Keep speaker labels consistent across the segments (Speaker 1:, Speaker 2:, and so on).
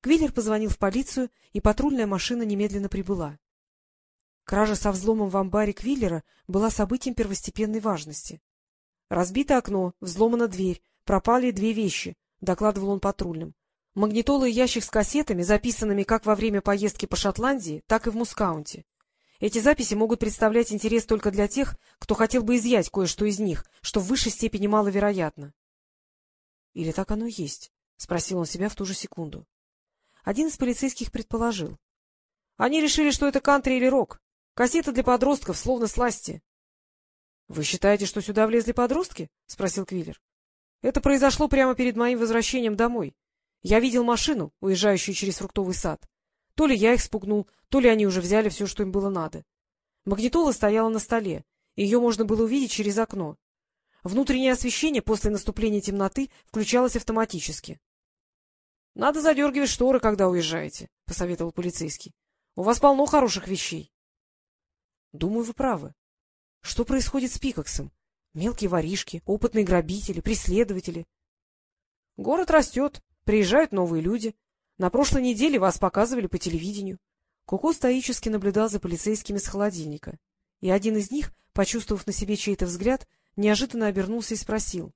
Speaker 1: Квиллер позвонил в полицию, и патрульная машина немедленно прибыла. Кража со взломом в амбаре Квиллера была событием первостепенной важности. «Разбито окно, взломана дверь, пропали 2 вещи», — докладывал он патрульным. «Магнитола и ящик с кассетами, записанными как во время поездки по Шотландии, так и в Мускаунте. Эти записи могут представлять интерес только для тех, кто хотел бы изъять кое-что из них, что в высшей степени маловероятно». «Или так оно и есть?» — спросил он себя в ту же секунду. Один из полицейских предположил. «Они решили, что это кантри или рок. Кассеты для подростков, словно сласти». — Вы считаете, что сюда влезли подростки? — спросил Квиллер. — Это произошло прямо перед моим возвращением домой. Я видел машину, уезжающую через фруктовый сад. То ли я их спугнул, то ли они уже взяли все, что им было надо. Магнитола стояла на столе, и ее можно было увидеть через окно. Внутреннее освещение после наступления темноты включалось автоматически. — Надо задергивать шторы, когда уезжаете, — посоветовал полицейский. — У вас полно хороших вещей. — Думаю, вы правы. Что происходит с Пикоксом? Мелкие воришки, опытные грабители, преследователи. — Город растет, приезжают новые люди. На прошлой неделе вас показывали по телевидению. Коко стоически наблюдал за полицейскими с холодильника, и один из них, почувствовав на себе чей-то взгляд, неожиданно обернулся и спросил.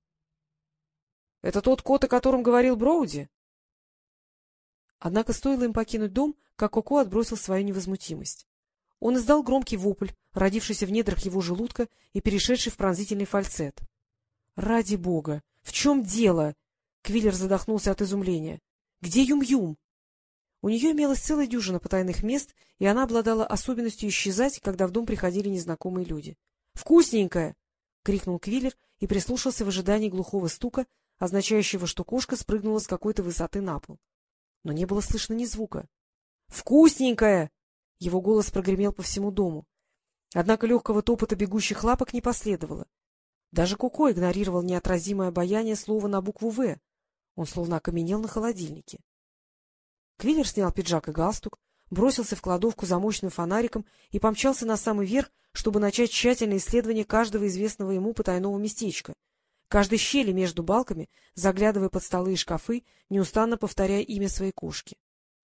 Speaker 1: — Это тот кот, о котором говорил Броуди? Однако стоило им покинуть дом, как Коко отбросил свою невозмутимость. Он издал громкий вопль, родившийся в недрах его желудка и перешедший в пронзительный фальцет. — Ради бога! В чем дело? Квиллер задохнулся от изумления. — Где Юм-Юм? У нее имелась целая дюжина потайных мест, и она обладала особенностью исчезать, когда в дом приходили незнакомые люди. — Вкусненькая! — крикнул Квиллер и прислушался в ожидании глухого стука, означающего, что кошка спрыгнула с какой-то высоты на пол. Но не было слышно ни звука. «Вкусненькая!» — его голос прогремел по всему дому. Однако легкого топота бегущих лапок не последовало. Даже Коко игнорировал неотразимое обаяние слова на букву «В». Он словно окаменел на холодильнике. Квиллер снял пиджак и галстук, бросился в кладовку за мощным фонариком и помчался на самый верх, чтобы начать тщательное исследование каждого известного ему потайного местечка, каждой щели между балками, заглядывая под столы и шкафы, неустанно повторяя имя своей кошки.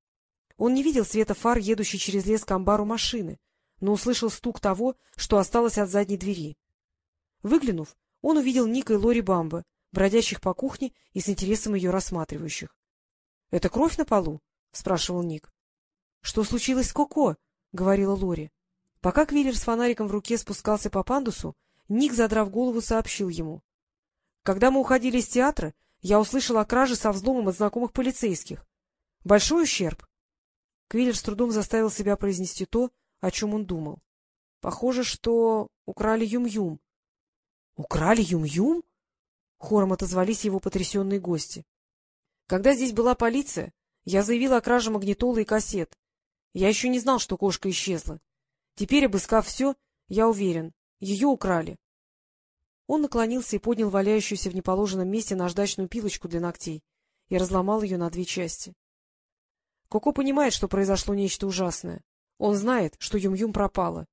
Speaker 1: Он не видел света фар, едущей через лес к амбару машины, но услышал стук того, что осталось от задней двери. Выглянув, он увидел Ника и Лори Бамбо, бродящих по кухне и с интересом ее рассматривающих. — Это кровь на полу? — спрашивал Ник. — Что случилось с Коко? — говорила Лори. Пока Квиллер с фонариком в руке спускался по пандусу, Ник, задрав голову, сообщил ему. — Когда мы уходили из театра, я услышал о краже со взломом от знакомых полицейских. Большой ущерб? Квиллер с трудом заставил себя произнести то, о чем он думал. Похоже, что украли Юм-Юм. — Украли Юм-Юм? — хором отозвались его потрясенные гости. — Когда здесь была полиция, я заявил о краже магнитолы и кассет. Я еще не знал, что кошка исчезла. Теперь, обыскав все, я уверен, ее украли. Он наклонился и поднял валяющуюся в неположенном месте наждачную пилочку для ногтей и разломал ее на 2 части. Коко понимает, что произошло нечто ужасное. Он знает, что Юм-Юм пропала.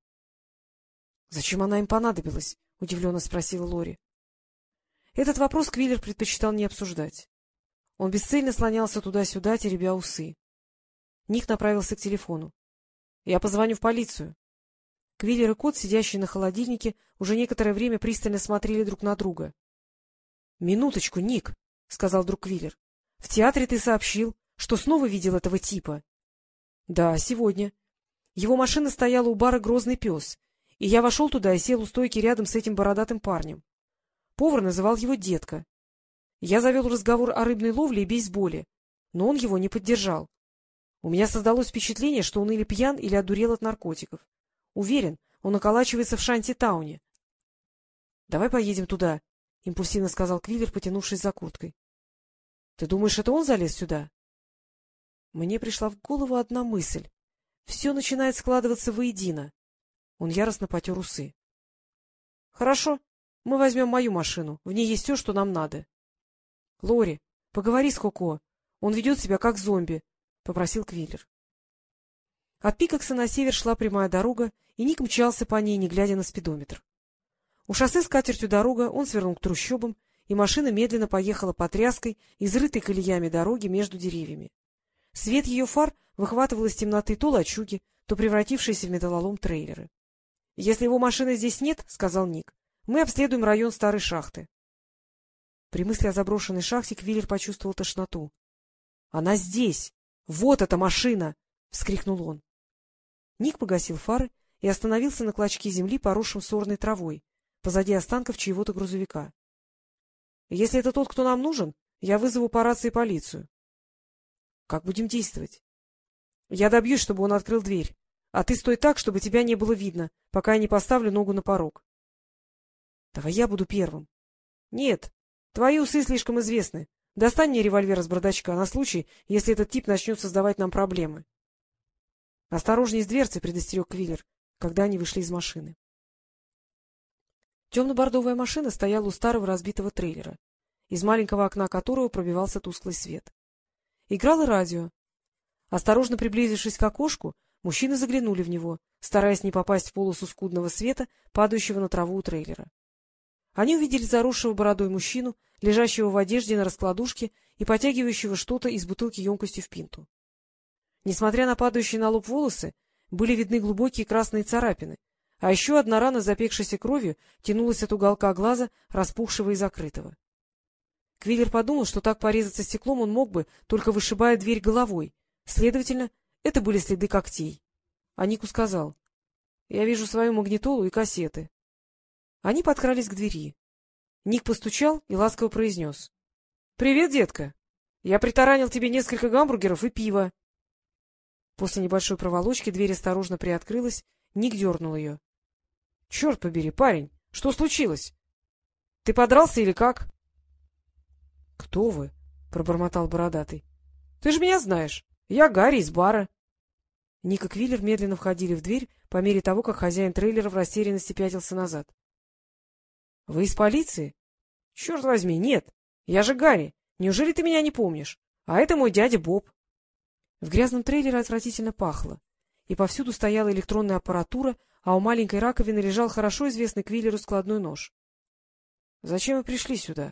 Speaker 1: — Зачем она им понадобилась? — удивленно спросила Лори. Этот вопрос Квиллер предпочитал не обсуждать. Он бесцельно слонялся туда-сюда, теребя усы. Ник направился к телефону. — Я позвоню в полицию. Квиллер и кот, сидящие на холодильнике, уже некоторое время пристально смотрели друг на друга. — Минуточку, Ник, — сказал вдруг Квиллер. — В театре ты сообщил, что снова видел этого типа. — Да, сегодня. Его машина стояла у бара «Грозный пес», и я вошел туда и сел у стойки рядом с этим бородатым парнем. Повар называл его Детка. Я завел разговор о рыбной ловле и бейсболе, но он его не поддержал. У меня создалось впечатление, что он или пьян, или одурел от наркотиков. Уверен, он околачивается в Шанти-тауне. — Давай поедем туда, — импульсивно сказал Квиллер, потянувшись за курткой. — Ты думаешь, это он залез сюда? Мне пришла в голову одна мысль. Все начинает складываться воедино. Он яростно потер усы. — Хорошо, мы возьмем мою машину. В ней есть все, что нам надо. — Лори, поговори с Коко. Он ведет себя как зомби, — попросил Квиллер. От Пикокса на север шла прямая дорога, и Ник мчался по ней, не глядя на спидометр. У шоссе с катертью дорога он свернул к трущобам, и машина медленно поехала по тряской, изрытой колеями дороги между деревьями. Свет ее фар выхватывал из темноты то лачуги, то превратившиеся в металлолом трейлеры. — Если его машины здесь нет, — сказал Ник, — мы обследуем район старой шахты. При мысли о заброшенной шахте Квиллер почувствовал тошноту. — Она здесь! Вот эта машина! — вскрикнул он. Ник погасил фары и остановился на клочке земли, поросшем сорной травой, позади останков чьего-то грузовика. — Если это тот, кто нам нужен, я вызову по рации полицию. — Как будем действовать? — Я добьюсь, чтобы он открыл дверь, а ты стой так, чтобы тебя не было видно, пока я не поставлю ногу на порог. — Давай я буду первым. — Нет, твои усы слишком известны. Достань мне револьвер из бардачка на случай, если этот тип начнет создавать нам проблемы. — Осторожней с дверцей, — предостерег Квиллер, когда они вышли из машины. Темно-бордовая машина стояла у старого разбитого трейлера, из маленького окна которого пробивался тусклый свет. Играло радио. Осторожно приблизившись к окошку, мужчины заглянули в него, стараясь не попасть в полосу скудного света, падающего на траву у трейлера. Они увидели заросшего бородой мужчину, лежащего в одежде на раскладушке и потягивающего что-то из бутылки емкостью в пинту. Несмотря на падающие на лоб волосы, были видны глубокие красные царапины, а еще одна рана, запекшаяся кровью, тянулась от уголка глаза, распухшего и закрытого. Квиллер подумал, что так порезаться стеклом он мог бы, только вышибая дверь головой. Следовательно, это были следы когтей. А Нику сказал: — Я вижу свою магнитолу и кассеты. Они подкрались к двери. Ник постучал и ласково произнес: — Привет, детка! Я притаранил тебе несколько гамбургеров и пива. После небольшой проволочки дверь осторожно приоткрылась, Ник дернул ее. — Черт побери, парень, что случилось? Ты подрался или как? — Кто вы? — пробормотал бородатый. — Ты же меня знаешь. Я Гарри из бара. Ник и Квиллер медленно входили в дверь по мере того, как хозяин трейлера в растерянности пятился назад. — Вы из полиции? — Черт возьми, нет. Я же Гарри. Неужели ты меня не помнишь? А это мой дядя Боб. В грязном трейлере отвратительно пахло, и повсюду стояла электронная аппаратура, а у маленькой раковины лежал хорошо известный Квиллеру складной нож. — Зачем вы пришли сюда?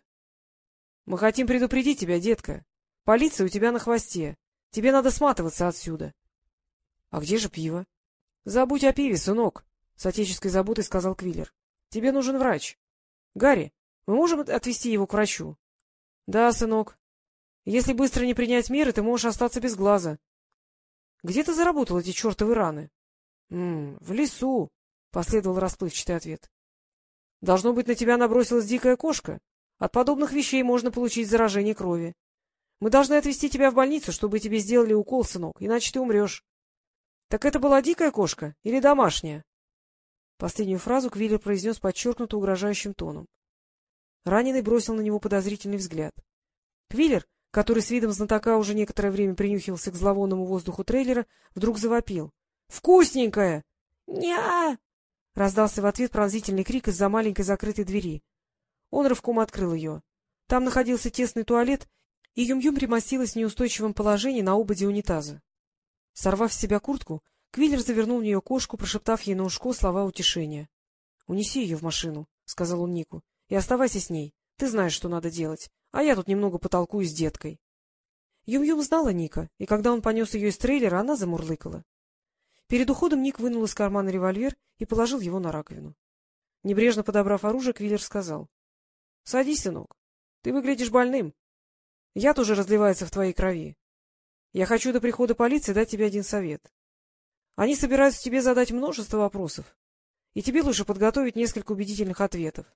Speaker 1: — Мы хотим предупредить тебя, детка. Полиция у тебя на хвосте. Тебе надо сматываться отсюда. — А где же пиво? — Забудь о пиве, сынок, — с отеческой заботой сказал Квиллер. — Тебе нужен врач. Гарри, мы можем отвезти его к врачу? — Да, сынок. Если быстро не принять меры, ты можешь остаться без глаза. — Где ты заработал эти чертовы раны? — В лесу, — последовал расплывчатый ответ. — Должно быть, на тебя набросилась дикая кошка. От подобных вещей можно получить заражение крови. Мы должны отвезти тебя в больницу, чтобы тебе сделали укол, сынок, иначе ты умрешь. — Так это была дикая кошка или домашняя? Последнюю фразу Квиллер произнес подчеркнуто угрожающим тоном. Раненый бросил на него подозрительный взгляд. Квиллер, который с видом знатока уже некоторое время принюхивался к зловонному воздуху трейлера, вдруг завопил: — Вкусненькая! «Ня!» — раздался в ответ пронзительный крик из-за маленькой закрытой двери. Он рывком открыл ее. Там находился тесный туалет, и Юм-Юм примостилась в неустойчивом положении на ободе унитаза. Сорвав с себя куртку, Квиллер завернул в нее кошку, прошептав ей на ушко слова утешения. — Унеси ее в машину, — сказал он Нику, — и оставайся с ней. Ты знаешь, что надо делать, а я тут немного потолкую с деткой. Юм-Юм знала Ника, и когда он понес ее из трейлера, она замурлыкала. Перед уходом Ник вынул из кармана револьвер и положил его на раковину. Небрежно подобрав оружие, Квиллер сказал: — Садись, сынок. Ты выглядишь больным. Яд уже разливается в твоей крови. Я хочу до прихода полиции дать тебе один совет. Они собираются тебе задать множество вопросов, и тебе лучше подготовить несколько убедительных ответов.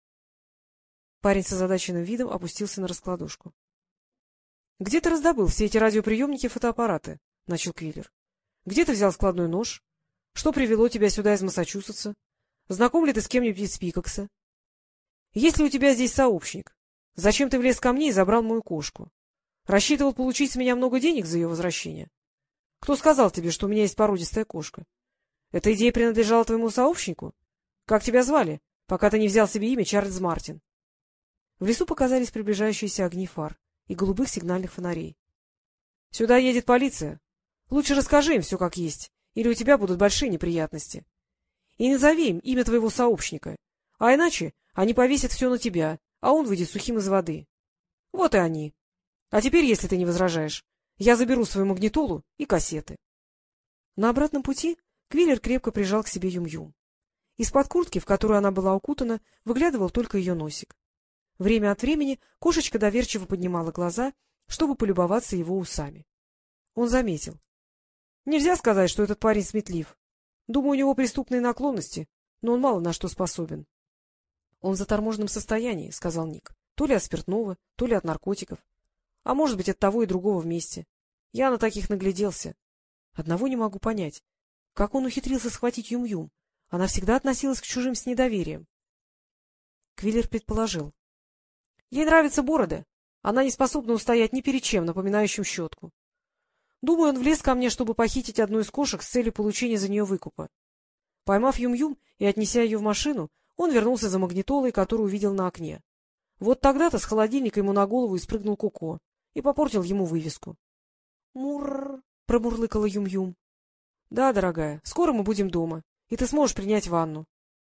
Speaker 1: Парень с озадаченным видом опустился на раскладушку. — Где ты раздобыл все эти радиоприемники и фотоаппараты? — начал Квиллер. — Где ты взял складной нож? Что привело тебя сюда из Массачусетса? Знаком ли ты с кем-нибудь из Пикокса? Есть ли у тебя здесь сообщник? Зачем ты влез ко мне и забрал мою кошку? Рассчитывал получить с меня много денег за ее возвращение? Кто сказал тебе, что у меня есть породистая кошка? Эта идея принадлежала твоему сообщнику? Как тебя звали, пока ты не взял себе имя Чарльз Мартин? В лесу показались приближающиеся огни фар и голубых сигнальных фонарей. — Сюда едет полиция. Лучше расскажи им все как есть, или у тебя будут большие неприятности. И назови им имя твоего сообщника, а иначе они повесят все на тебя, а он выйдет сухим из воды. Вот и они. А теперь, если ты не возражаешь, Я заберу свою магнитолу и кассеты. На обратном пути Квиллер крепко прижал к себе Юм-Юм. Из-под куртки, в которую она была укутана, выглядывал только ее носик. Время от времени кошечка доверчиво поднимала глаза, чтобы полюбоваться его усами. Он заметил. Нельзя сказать, что этот парень сметлив. Думаю, у него преступные наклонности, но он мало на что способен. — Он в заторможенном состоянии, — сказал Ник. — То ли от спиртного, то ли от наркотиков. А может быть, от того и другого вместе. Я на таких нагляделся. Одного не могу понять. Как он ухитрился схватить Юм-Юм? Она всегда относилась к чужим с недоверием. Квиллер предположил. Ей нравятся бороды. Она не способна устоять ни перед чем, напоминающим щетку. Думаю, он влез ко мне, чтобы похитить одну из кошек с целью получения за нее выкупа. Поймав Юм-Юм и отнеся ее в машину, он вернулся за магнитолой, которую увидел на окне. Вот тогда-то с холодильника ему на голову и спрыгнул Коко и попортил ему вывеску. — Мурр! — промурлыкала Юм-Юм. — Да, дорогая, скоро мы будем дома, и ты сможешь принять ванну.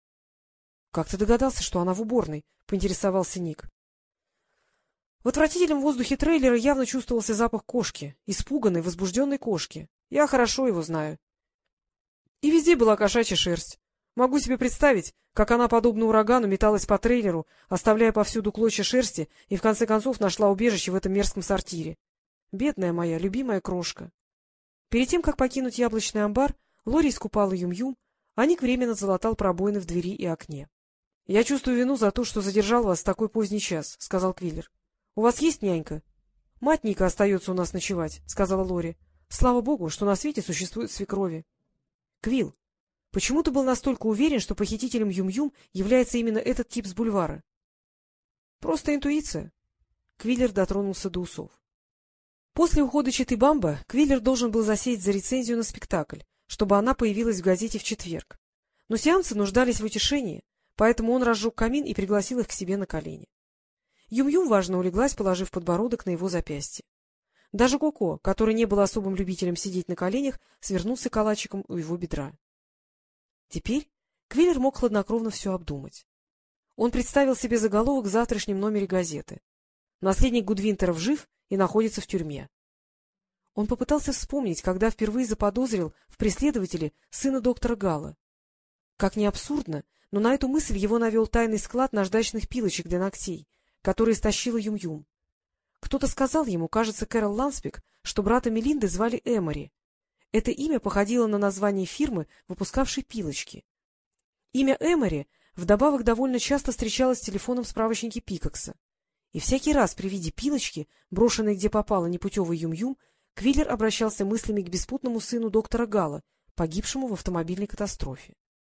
Speaker 1: — Как ты догадался, что она в уборной? — поинтересовался Ник. В отвратительном воздухе трейлера явно чувствовался запах кошки, испуганной, возбужденной кошки. Я хорошо его знаю. И везде была кошачья шерсть. Могу себе представить, как она, подобно урагану, металась по трейлеру, оставляя повсюду клочья шерсти, и в конце концов нашла убежище в этом мерзком сортире. Бедная моя, любимая крошка. Перед тем, как покинуть яблочный амбар, Лори искупала Юм-Юм, а Ник временно залатал пробоины в двери и окне. — Я чувствую вину за то, что задержал вас в такой поздний час, — сказал Квиллер. — У вас есть нянька? — Мать Ника остается у нас ночевать, — сказала Лори. — Слава богу, что на свете существуют свекрови. — Квилл, почему ты был настолько уверен, что похитителем Юм-Юм является именно этот тип с бульвара? — Просто интуиция. Квиллер дотронулся до усов. После ухода Читы Бамба Квиллер должен был засесть за рецензию на спектакль, чтобы она появилась в газете в четверг. Но сеансы нуждались в утешении, поэтому он разжег камин и пригласил их к себе на колени. Юм-Юм важно улеглась, положив подбородок на его запястье. Даже Коко, который не был особым любителем сидеть на коленях, свернулся калачиком у его бедра. Теперь Квиллер мог хладнокровно все обдумать. Он представил себе заголовок в завтрашнем номере газеты. Наследник Гудвинтеров жив и находится в тюрьме. Он попытался вспомнить, когда впервые заподозрил в преследователе сына доктора Галла. Как ни абсурдно, но на эту мысль его навел тайный склад наждачных пилочек для ногтей, который стащила Юм-Юм. Кто-то сказал ему, кажется, Кэрол Ланспик, что брата Мелинды звали Эмори. Это имя походило на название фирмы, выпускавшей пилочки. Имя Эмори вдобавок довольно часто встречалось в телефонном справочнике Пикакса. И всякий раз при виде пилочки, брошенной где попало непутевый Юм-Юм, Квиллер обращался мыслями к беспутному сыну доктора Галла, погибшему в автомобильной катастрофе.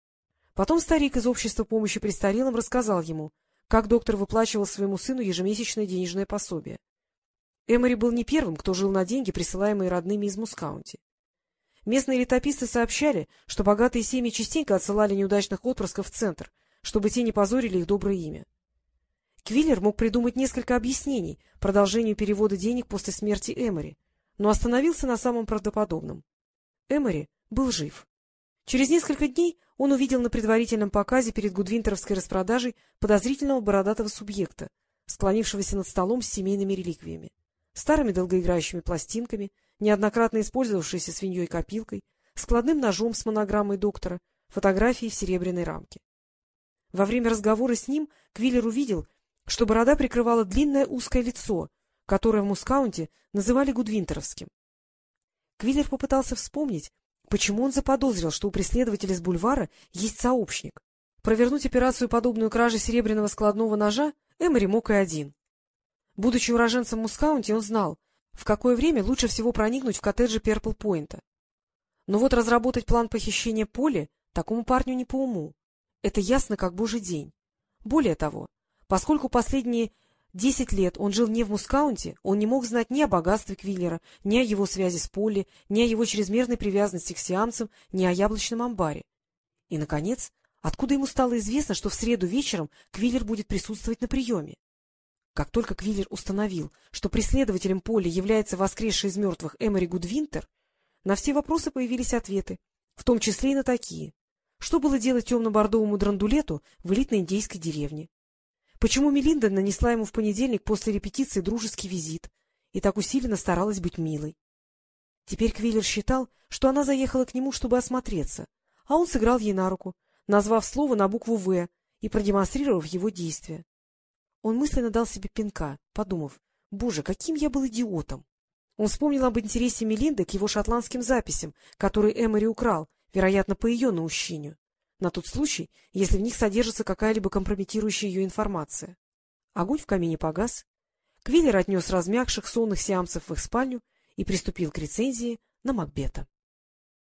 Speaker 1: Потом старик из общества помощи престарелым рассказал ему, как доктор выплачивал своему сыну ежемесячное денежное пособие. Эмори был не первым, кто жил на деньги, присылаемые родными из Мускаунти. Местные летописцы сообщали, что богатые семьи частенько отсылали неудачных отпрысков в центр, чтобы те не позорили их доброе имя. Квиллер мог придумать несколько объяснений продолжению перевода денег после смерти Эмори, но остановился на самом правдоподобном. Эмори был жив. Через несколько дней он увидел на предварительном показе перед гудвинтеровской распродажей подозрительного бородатого субъекта, склонившегося над столом с семейными реликвиями, старыми долгоиграющими пластинками, неоднократно использовавшейся свиньей-копилкой, складным ножом с монограммой доктора, фотографией в серебряной рамке. Во время разговора с ним Квиллер увидел, что борода прикрывала длинное узкое лицо, которое в Мускаунте называли гудвинтеровским. Квиллер попытался вспомнить, почему он заподозрил, что у преследователя с бульвара есть сообщник. Провернуть операцию, подобную краже серебряного складного ножа, Эмори мог и один. Будучи уроженцем Мускаунти, он знал, в какое время лучше всего проникнуть в коттеджи Перпл-Пойнта. Но вот разработать план похищения Полли такому парню не по уму. Это ясно, как божий день. Более того, поскольку последние 10 лет он жил не в Мускаунте, он не мог знать ни о богатстве Квиллера, ни о его связи с Полли, ни о его чрезмерной привязанности к сиамцам, ни о яблочном амбаре. И, наконец, откуда ему стало известно, что в среду вечером Квиллер будет присутствовать на приеме? Как только Квиллер установил, что преследователем Полли является воскресший из мертвых Эмори Гудвинтер, на все вопросы появились ответы, в том числе и на такие. Что было делать темно-бордовому драндулету в элитной индейской деревне? Почему Мелинда нанесла ему в понедельник после репетиции дружеский визит и так усиленно старалась быть милой? Теперь Квиллер считал, что она заехала к нему, чтобы осмотреться, а он сыграл ей на руку, назвав слово на букву «В» и продемонстрировав его действие. Он мысленно дал себе пинка, подумав: «Боже, каким я был идиотом!» Он вспомнил об интересе Мелинды к его шотландским записям, которые Эмори украл, вероятно, по ее наущению, на тот случай, если в них содержится какая-либо компрометирующая ее информация. Огонь в камине погас. Квиллер отнес размягших сонных сиамцев в их спальню и приступил к рецензии на Макбета.